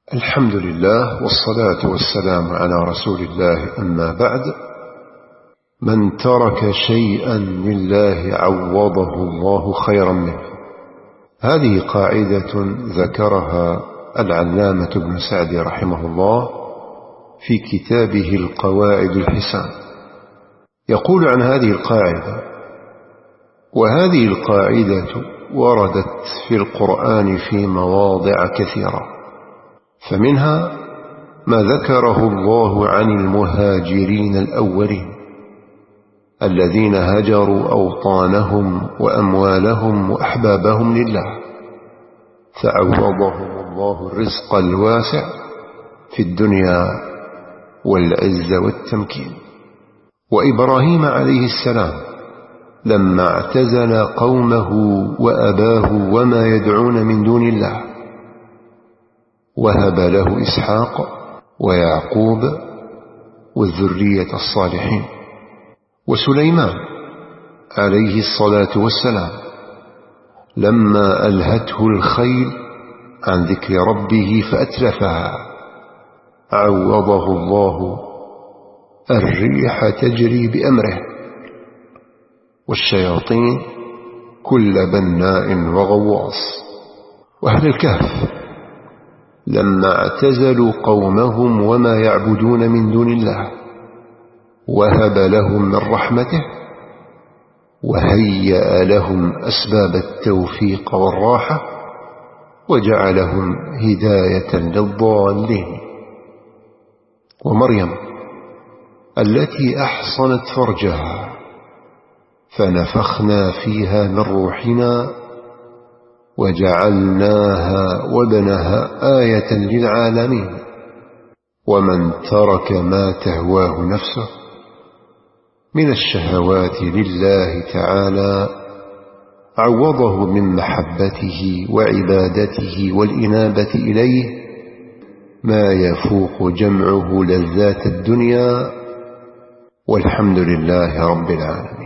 الحمد لله والصلاة والسلام على رسول الله، أما بعد. من ترك شيئا لله عوضه الله خيرا منه. هذه قاعدة ذكرها العلامة ابن سعدي رحمه الله في كتابه القواعد الحسان. يقول عن هذه القاعدة: وهذه القاعدة وردت في القرآن في مواضع كثيرة، فمنها ما ذكره الله عن المهاجرين الأولين الذين هجروا أوطانهم وأموالهم وأحبابهم لله، فعوضهم الله الرزق الواسع في الدنيا والعز والتمكين. وإبراهيم عليه السلام لما اعتزل قومه وأباه وما يدعون من دون الله، وهب له إسحاق ويعقوب والذرية الصالحين. وسليمان عليه الصلاة والسلام لما ألهته الخيل عن ذكر ربه فأتلفها، عوضه الله الريح تجري بأمره والشياطين كل بناء وغواص. وأهل الكهف لما اعتزلوا قومهم وما يعبدون من دون الله، وهب لهم من رحمته وهيأ لهم أسباب التوفيق والراحة وجعلهم هداية للضالين. ومريم التي أحصنت فرجها فنفخنا فيها من روحنا وجعلناها وابنها آية للعالمين. ومن ترك ما تهواه نفسه من الشهوات لله تعالى عوضه من محبته وعبادته والإنابة إليه ما يفوق جمعه لذات الدنيا، والحمد لله رب العالمين.